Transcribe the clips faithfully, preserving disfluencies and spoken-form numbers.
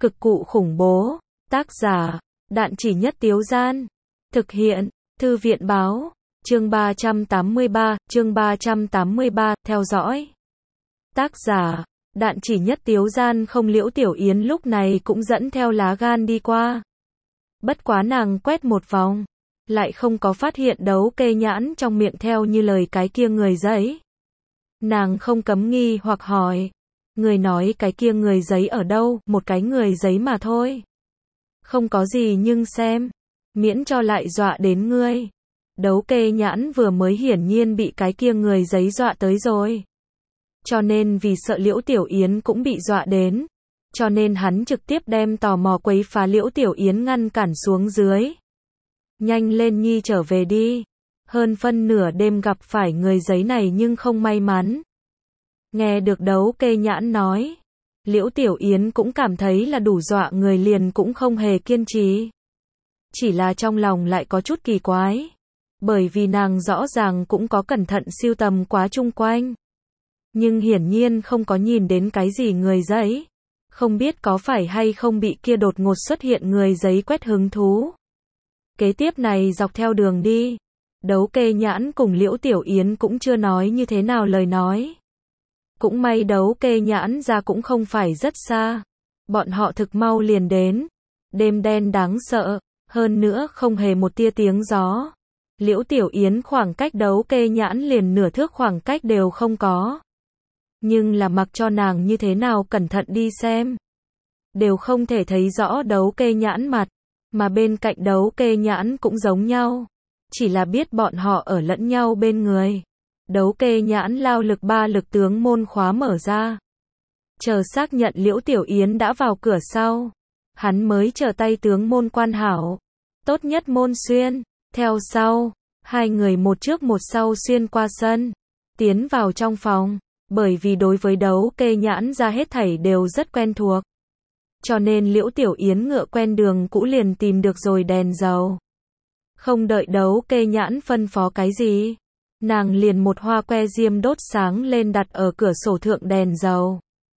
Cực cụ khủng bố. Tác giả, Đạn Chỉ Nhất Tiếu Gian. Thực hiện, Thư viện Báo. Chương ba trăm tám mươi ba, chương ba trăm tám mươi ba, theo dõi. Tác giả, Đạn Chỉ Nhất Tiếu Gian. Không, Liễu Tiểu Yến lúc này cũng dẫn theo lá gan đi qua. Bất quá nàng quét một vòng, lại không có phát hiện Đấu Kê Nhãn trong miệng theo như lời cái kia người giấy. Nàng không cấm nghi hoặc hỏi, người nói cái kia người giấy ở đâu? Một cái người giấy mà thôi. Không có gì nhưng xem, miễn cho lại dọa đến ngươi. Đấu Kê Nhãn vừa mới hiển nhiên bị cái kia người giấy dọa tới rồi. Cho nên vì sợ Liễu Tiểu Yến cũng bị dọa đến, cho nên hắn trực tiếp đem tò mò quấy phá Liễu Tiểu Yến ngăn cản xuống dưới. Nhanh lên nhi, trở về đi. Hơn phân nửa đêm gặp phải người giấy này nhưng không may mắn. Nghe được Đấu Kê Nhãn nói, Liễu Tiểu Yến cũng cảm thấy là đủ dọa người, liền cũng không hề kiên trì. Chỉ là trong lòng lại có chút kỳ quái, bởi vì nàng rõ ràng cũng có cẩn thận siêu tầm quá chung quanh, nhưng hiển nhiên không có nhìn đến cái gì người giấy. Không biết có phải hay không bị kia đột ngột xuất hiện người giấy quét hứng thú. Kế tiếp này dọc theo đường đi, Đấu Kê Nhãn cùng Liễu Tiểu Yến cũng chưa nói như thế nào lời nói. Cũng may Đấu Kê Nhãn ra cũng không phải rất xa, bọn họ thực mau liền đến. Đêm đen đáng sợ, hơn nữa không hề một tia tiếng gió. Liễu Tiểu Yến khoảng cách Đấu Kê Nhãn liền nửa thước khoảng cách đều không có. Nhưng là mặc cho nàng như thế nào cẩn thận đi xem, đều không thể thấy rõ Đấu Kê Nhãn mặt, mà bên cạnh Đấu Kê Nhãn cũng giống nhau, chỉ là biết bọn họ ở lẫn nhau bên người. Đấu Kê Nhãn lao lực ba lực tướng môn khóa mở ra. Chờ xác nhận Liễu Tiểu Yến đã vào cửa sau, hắn mới trở tay tướng môn quan hảo. Tốt nhất môn xuyên, theo sau, hai người một trước một sau xuyên qua sân, tiến vào trong phòng. Bởi vì đối với Đấu Kê Nhãn ra hết thảy đều rất quen thuộc, cho nên Liễu Tiểu Yến ngựa quen đường cũ liền tìm được rồi đèn dầu. Không đợi Đấu Kê Nhãn phân phó cái gì, nàng liền một hoa que diêm đốt sáng lên đặt ở cửa sổ thượng đèn dầu.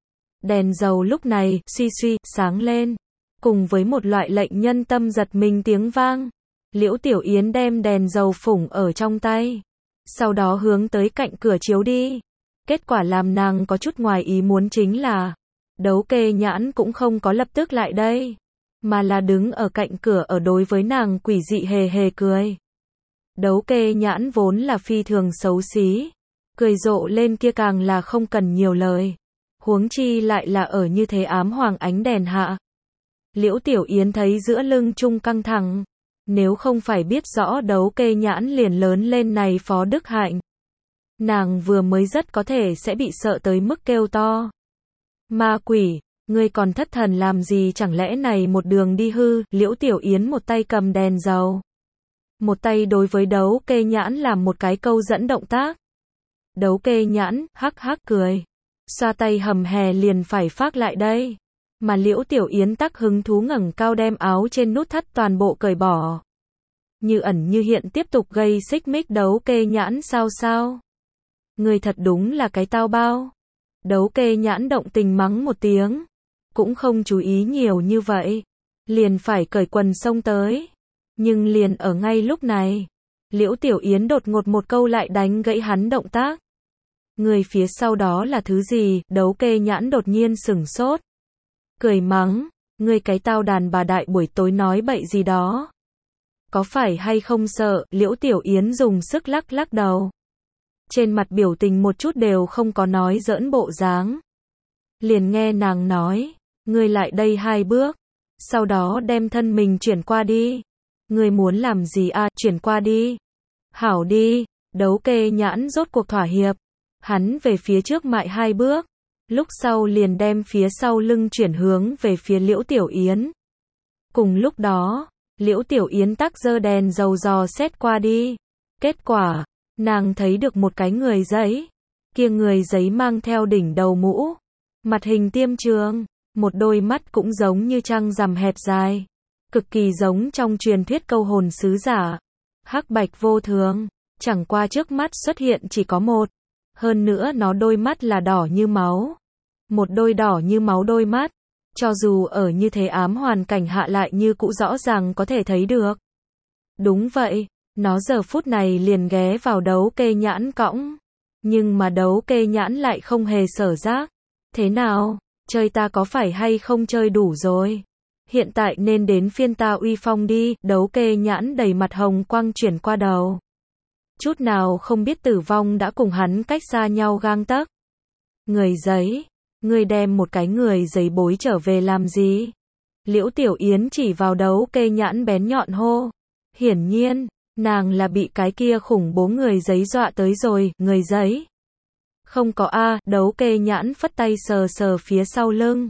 Đèn dầu lúc này, suy suy, sáng lên, cùng với một loại lệnh nhân tâm giật mình tiếng vang. Liễu Tiểu Yến đem đèn dầu phủng ở trong tay, sau đó hướng tới cạnh cửa chiếu đi. Kết quả làm nàng có chút ngoài ý muốn chính là, Đấu Kê Nhãn cũng không có lập tức lại đây, mà là đứng ở cạnh cửa ở đối với nàng quỷ dị hề hề cười. Đấu Kê Nhãn vốn là phi thường xấu xí, cười rộ lên kia càng là không cần nhiều lời, huống chi lại là ở như thế ám hoàng ánh đèn hạ. Liễu Tiểu Yến thấy giữa lưng chung căng thẳng, nếu không phải biết rõ Đấu Kê Nhãn liền lớn lên này phó đức hạnh, nàng vừa mới rất có thể sẽ bị sợ tới mức kêu to. Ma quỷ, ngươi còn thất thần làm gì, chẳng lẽ này một đường đi hư? Liễu Tiểu Yến một tay cầm đèn dầu, một tay đối với Đấu Kê Nhãn làm một cái câu dẫn động tác. Đấu Kê Nhãn, hắc hắc cười, xoa tay hầm hè liền phải phác lại đây. Mà Liễu Tiểu Yến tắc hứng thú ngẩng cao đem áo trên nút thắt toàn bộ cởi bỏ. Như ẩn như hiện tiếp tục gây xích mích Đấu Kê Nhãn sao sao. Người thật đúng là cái tao bao. Đấu Kê Nhãn động tình mắng một tiếng, cũng không chú ý nhiều như vậy, liền phải cởi quần xông tới. Nhưng liền ở ngay lúc này, Liễu Tiểu Yến đột ngột một câu lại đánh gãy hắn động tác. Người phía sau đó là thứ gì? Đấu Kê Nhãn đột nhiên sửng sốt, cười mắng, ngươi cái tao đàn bà đại buổi tối nói bậy gì đó. Có phải hay không sợ? Liễu Tiểu Yến dùng sức lắc lắc đầu, trên mặt biểu tình một chút đều không có nói giỡn bộ dáng. Liền nghe nàng nói, ngươi lại đây hai bước, sau đó đem thân mình chuyển qua đi. Ngươi muốn làm gì à? Chuyển qua đi. Hảo đi. Đấu Kê Nhãn rốt cuộc thỏa hiệp, hắn về phía trước mại hai bước, lúc sau liền đem phía sau lưng chuyển hướng về phía Liễu Tiểu Yến. Cùng lúc đó, Liễu Tiểu Yến tắc giơ đèn dầu dò xét qua đi. Kết quả, nàng thấy được một cái người giấy. Kia người giấy mang theo đỉnh đầu mũ, mặt hình tiêm trường, một đôi mắt cũng giống như trăng rằm hẹp dài, cực kỳ giống trong truyền thuyết câu hồn sứ giả. Hắc bạch vô thường, chẳng qua trước mắt xuất hiện chỉ có một. Hơn nữa nó đôi mắt là đỏ như máu. Một đôi đỏ như máu đôi mắt, Cho dù ở như thế ám hoàn cảnh hạ lại như cũ rõ ràng có thể thấy được. Đúng vậy, nó giờ phút này liền ghé vào đấu kê nhãn cõng. Nhưng mà đấu kê nhãn lại không hề sở giác. Thế nào, chơi ta có phải hay không chơi đủ rồi? Hiện tại nên đến phiên ta uy phong đi, đấu kê nhãn đầy mặt hồng quang chuyển qua đầu. Chút nào không biết Tử Vong đã cùng hắn cách xa nhau gang tấc. Người giấy, ngươi đem một cái người giấy bối trở về làm gì? Liễu Tiểu Yến chỉ vào đấu kê nhãn bén nhọn hô. Hiển nhiên, nàng là bị cái kia khủng bố người giấy dọa tới rồi, người giấy. Không có a, đấu kê nhãn phất tay sờ sờ phía sau lưng.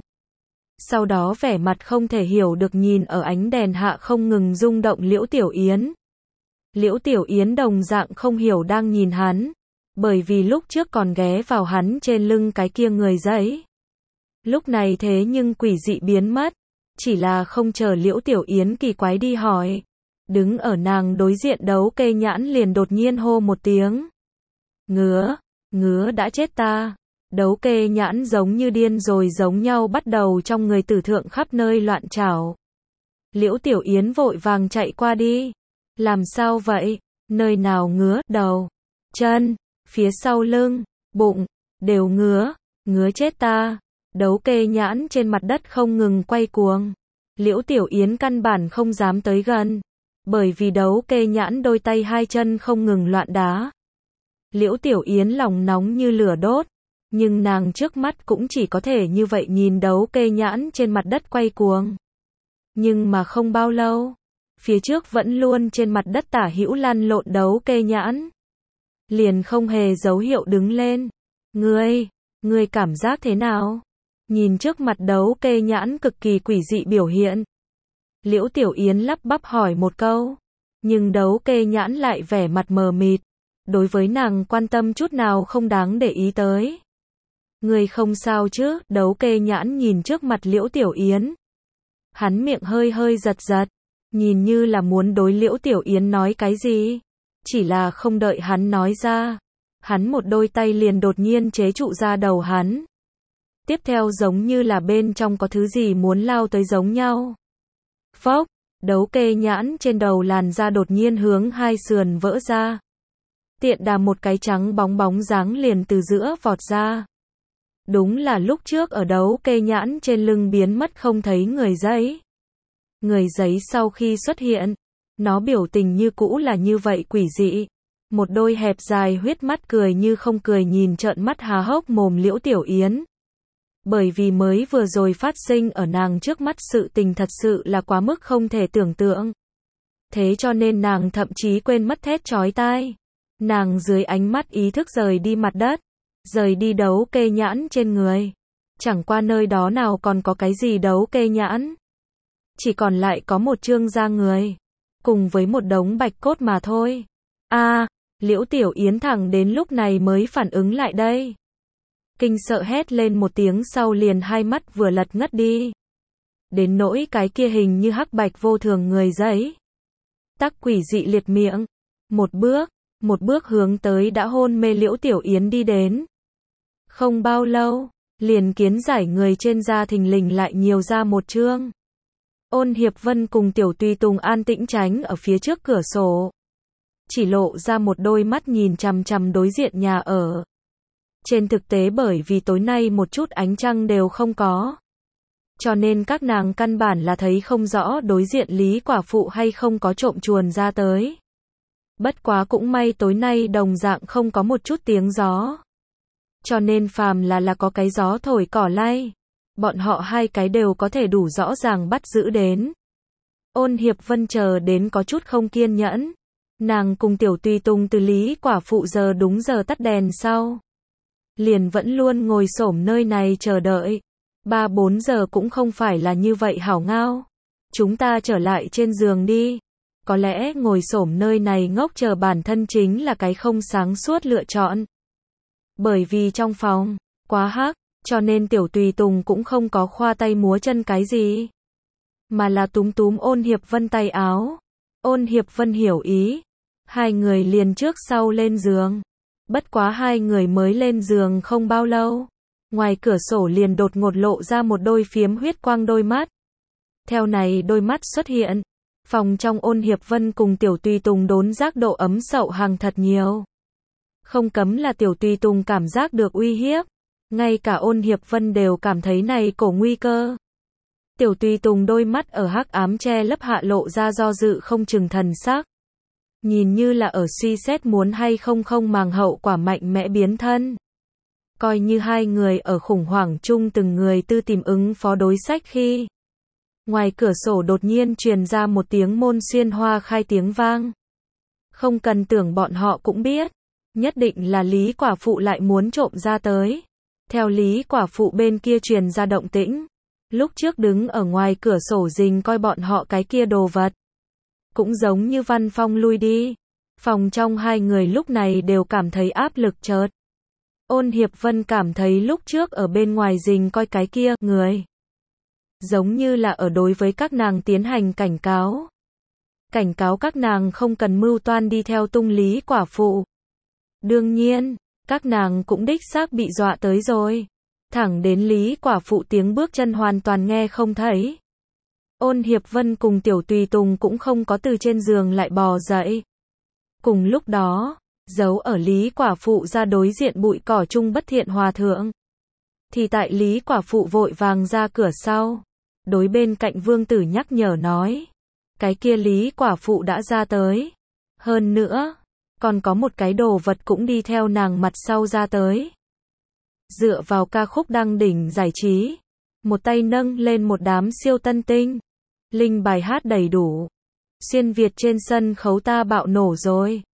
Sau đó vẻ mặt không thể hiểu được nhìn ở ánh đèn hạ không ngừng rung động Liễu Tiểu Yến. Liễu Tiểu Yến đồng dạng không hiểu đang nhìn hắn, bởi vì lúc trước còn ghé vào hắn trên lưng cái kia người giấy. Lúc này thế nhưng quỷ dị biến mất, chỉ là không chờ Liễu Tiểu Yến kỳ quái đi hỏi. Đứng ở nàng đối diện đấu kê nhãn liền đột nhiên hô một tiếng. Ngứa, ngứa đã chết ta. Đấu kê nhãn giống như điên rồi giống nhau bắt đầu trong người tử thượng khắp nơi loạn trảo. Liễu Tiểu Yến vội vàng chạy qua đi. Làm sao vậy? Nơi nào ngứa? Đầu, chân, phía sau lưng, bụng, đều ngứa, ngứa chết ta. Đấu kê nhãn trên mặt đất không ngừng quay cuồng. Liễu Tiểu Yến căn bản không dám tới gần, bởi vì đấu kê nhãn đôi tay hai chân không ngừng loạn đá. Liễu Tiểu Yến lòng nóng như lửa đốt, nhưng nàng trước mắt cũng chỉ có thể như vậy nhìn đấu kê nhãn trên mặt đất quay cuồng. Nhưng mà không bao lâu, phía trước vẫn luôn trên mặt đất tả hữu lăn lộn đấu kê nhãn. Liền không hề dấu hiệu đứng lên. Ngươi, ngươi cảm giác thế nào? Nhìn trước mặt đấu kê nhãn cực kỳ quỷ dị biểu hiện. Liễu Tiểu Yến lắp bắp hỏi một câu. Nhưng đấu kê nhãn lại vẻ mặt mờ mịt. Đối với nàng quan tâm chút nào không đáng để ý tới. Ngươi không sao chứ? Đấu kê nhãn nhìn trước mặt Liễu Tiểu Yến. Hắn miệng hơi hơi giật giật. Nhìn như là muốn đối Liễu Tiểu Yến nói cái gì. Chỉ là không đợi hắn nói ra. Hắn một đôi tay liền đột nhiên chế trụ ra đầu hắn. Tiếp theo giống như là bên trong có thứ gì muốn lao tới giống nhau. Phốc, đấu kê nhãn trên đầu làn da đột nhiên hướng hai sườn vỡ ra. Tiện đà một cái trắng bóng bóng dáng liền từ giữa vọt ra. Đúng là lúc trước ở đấu kê nhãn trên lưng biến mất không thấy người giấy. Người giấy sau khi xuất hiện, nó biểu tình như cũ là như vậy quỷ dị. Một đôi hẹp dài huyết mắt cười như không cười nhìn trợn mắt há hốc mồm Liễu Tiểu Yến. Bởi vì mới vừa rồi phát sinh ở nàng trước mắt sự tình thật sự là quá mức không thể tưởng tượng. Thế cho nên nàng thậm chí quên mất thét chói tai. Nàng dưới ánh mắt ý thức rời đi mặt đất, rời đi đấu kê nhãn trên người. Chẳng qua nơi đó nào còn có cái gì đấu kê nhãn. Chỉ còn lại có một trương da người, cùng với một đống bạch cốt mà thôi. A, à, Liễu Tiểu Yến thẳng đến lúc này mới phản ứng lại đây. Kinh sợ hét lên một tiếng sau liền hai mắt vừa lật ngất đi. Đến nỗi cái kia hình như hắc bạch vô thường người giấy. Tắc quỷ dị liệt miệng. Một bước, một bước hướng tới đã hôn mê Liễu Tiểu Yến đi đến. Không bao lâu, liền kiến giải người trên da thình lình lại nhiều ra một chương. Ôn Hiệp Vân cùng Tiểu Tùy Tùng an tĩnh tránh ở phía trước cửa sổ. Chỉ lộ ra một đôi mắt nhìn chằm chằm đối diện nhà ở. Trên thực tế bởi vì tối nay một chút ánh trăng đều không có. Cho nên các nàng căn bản là thấy không rõ đối diện Lý quả phụ hay không có trộm chuồn ra tới. Bất quá cũng may tối nay đồng dạng không có một chút tiếng gió. Cho nên phàm là là có cái gió thổi cỏ lay. Bọn họ hai cái đều có thể đủ rõ ràng bắt giữ đến. Ôn Hiệp Vân chờ đến có chút không kiên nhẫn. Nàng cùng Tiểu Tùy Tùng từ Lý quả phụ giờ đúng giờ tắt đèn sau. Liền vẫn luôn ngồi xổm nơi này chờ đợi. Ba bốn giờ cũng không phải là như vậy hảo ngao. Chúng ta trở lại trên giường đi. Có lẽ ngồi xổm nơi này ngốc chờ bản thân chính là cái không sáng suốt lựa chọn. Bởi vì trong phòng quá hắc, cho nên Tiểu Tùy Tùng cũng không có khoa tay múa chân cái gì. Mà là túm túm Ôn Hiệp Vân tay áo. Ôn Hiệp Vân hiểu ý. Hai người liền trước sau lên giường. Bất quá hai người mới lên giường không bao lâu. ngoài cửa sổ liền đột ngột lộ ra một đôi phiếm huyết quang đôi mắt. Theo này đôi mắt xuất hiện, phòng trong Ôn Hiệp Vân cùng Tiểu Tùy Tùng đốn giác độ ấm sậu hàng thật nhiều. Không cấm là Tiểu Tùy Tùng cảm giác được uy hiếp, ngay cả Ôn Hiệp Vân đều cảm thấy này cổ nguy cơ. Tiểu Tùy Tùng đôi mắt ở hắc ám che lấp hạ lộ ra do dự không chừng thần sắc. Nhìn như là ở suy xét muốn hay không không màng hậu quả mạnh mẽ biến thân. Coi như hai người ở khủng hoảng chung từng người tư tìm ứng phó đối sách khi. Ngoài cửa sổ đột nhiên truyền ra một tiếng môn xuyên hoa khai tiếng vang. Không cần tưởng bọn họ cũng biết. Nhất định là Lý quả phụ lại muốn trộm ra tới. Theo Lý quả phụ bên kia truyền ra động tĩnh. Lúc trước đứng ở ngoài cửa sổ rình coi bọn họ cái kia đồ vật. Cũng giống như Văn Phong lui đi. Phòng trong hai người lúc này đều cảm thấy áp lực chợt. Ôn Hiệp Vân cảm thấy lúc trước ở bên ngoài rình coi cái kia người. Giống như là ở đối với các nàng tiến hành cảnh cáo. Cảnh cáo các nàng không cần mưu toan đi theo tung Lý quả phụ. Đương nhiên, các nàng cũng đích xác bị dọa tới rồi. Thẳng đến Lý quả phụ tiếng bước chân hoàn toàn nghe không thấy. Ôn Hiệp Vân cùng Tiểu Tùy Tùng cũng không có từ trên giường lại bò dậy. Cùng lúc đó, giấu ở Lý quả phụ ra đối diện bụi cỏ chung Bất Thiện hòa thượng. Thì tại Lý quả phụ vội vàng ra cửa sau. Đối bên cạnh Vương Tử nhắc nhở nói. Cái kia Lý quả phụ đã ra tới. Hơn nữa, còn có một cái đồ vật cũng đi theo nàng mặt sau ra tới. Dựa vào ca khúc đăng đỉnh giải trí. Một tay nâng lên một đám siêu tân tinh. Linh bài hát đầy đủ. Xuyên Việt trên sân khấu ta bạo nổ rồi.